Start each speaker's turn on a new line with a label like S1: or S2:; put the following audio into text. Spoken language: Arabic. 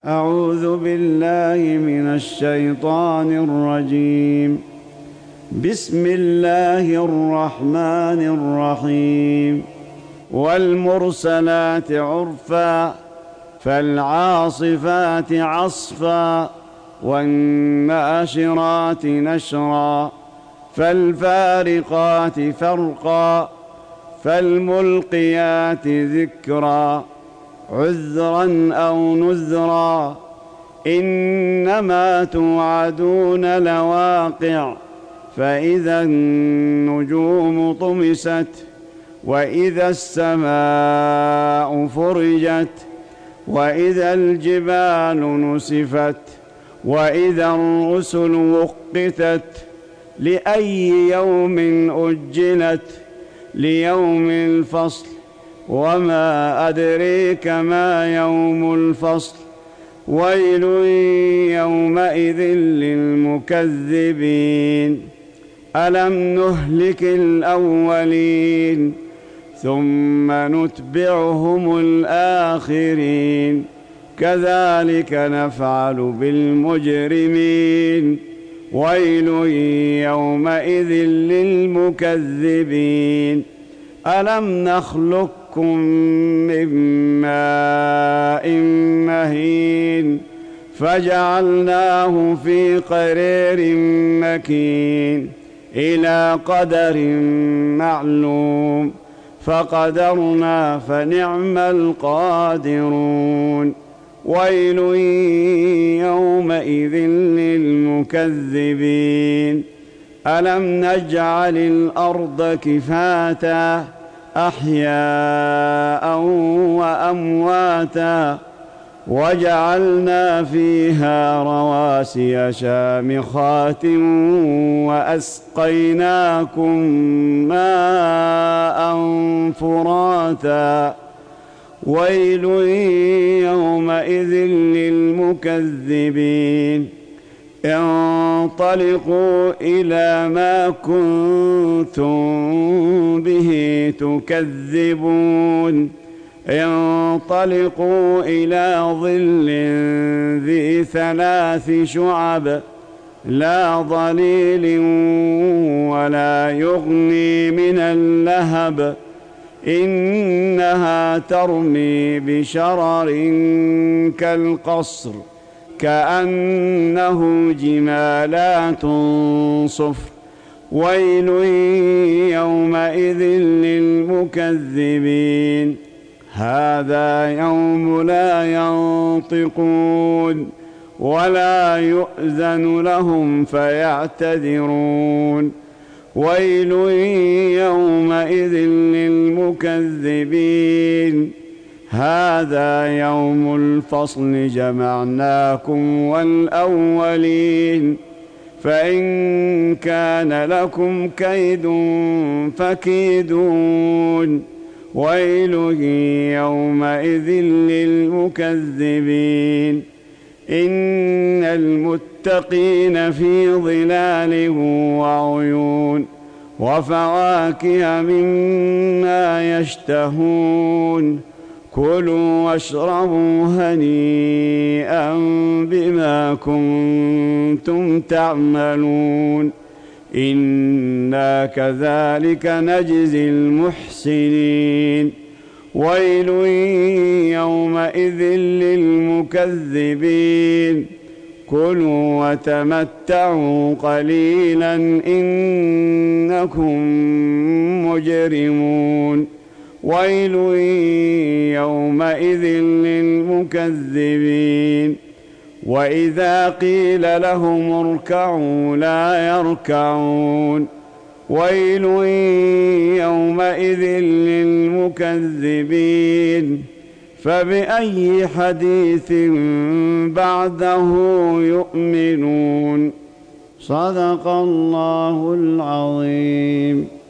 S1: أعوذ بالله من الشيطان الرجيم. بسم الله الرحمن الرحيم. والمرسلات عرفا فالعاصفات عصفا والناشرات نشرا فالفارقات فرقا فالملقيات ذكرا عذرا أو نذرا إنما توعدون لواقع فإذا النجوم طمست وإذا السماء فرجت وإذا الجبال نسفت وإذا الرسل وقتت لأي يوم أجلت ليوم الفصل وما أدريك ما يوم الفصل ويل يومئذ للمكذبين ألم نهلك الأولين ثم نتبعهم الآخرين كذلك نفعل بالمجرمين ويل يومئذ للمكذبين ألم نخلقكم من ماء مهين فجعلناه في قرير مكين إلى قدر معلوم فقدرنا فنعم القادرون ويل يومئذ للمكذبين ألم نجعل الأرض كفاتا أحياء وأمواتا وجعلنا فيها رواسي شامخات وأسقيناكم ماء فراتا ويل يومئذ للمكذبين انطلقوا إلى ما كنتم به تكذبون انطلقوا إلى ظل ذي 3 شعب لا ظليل ولا يغني من اللهب إنها ترمي بشرر كالقصر كأنه جمالات صفر ويل يومئذ للمكذبين هذا يوم لا ينطقون ولا يؤذن لهم فيعتذرون ويل يومئذ للمكذبين هذا يوم الفصل جمعناكم والأولين فإن كان لكم كيد فكيدون ويل يومئذ للمكذبين إن المتقين في ظلال وعيون وفواكه مما يشتهون كلوا واشربوا هنيئا بما كنتم تعملون إنا كذلك نجزي المحسنين ويل يومئذ للمكذبين كلوا وتمتعوا قليلا إنكم مجرمون ويل يومئذ للمكذبين وإذا قيل لهم اركعوا لا يركعون ويل يومئذ للمكذبين فبأي حديث بعده يؤمنون صدق الله العظيم.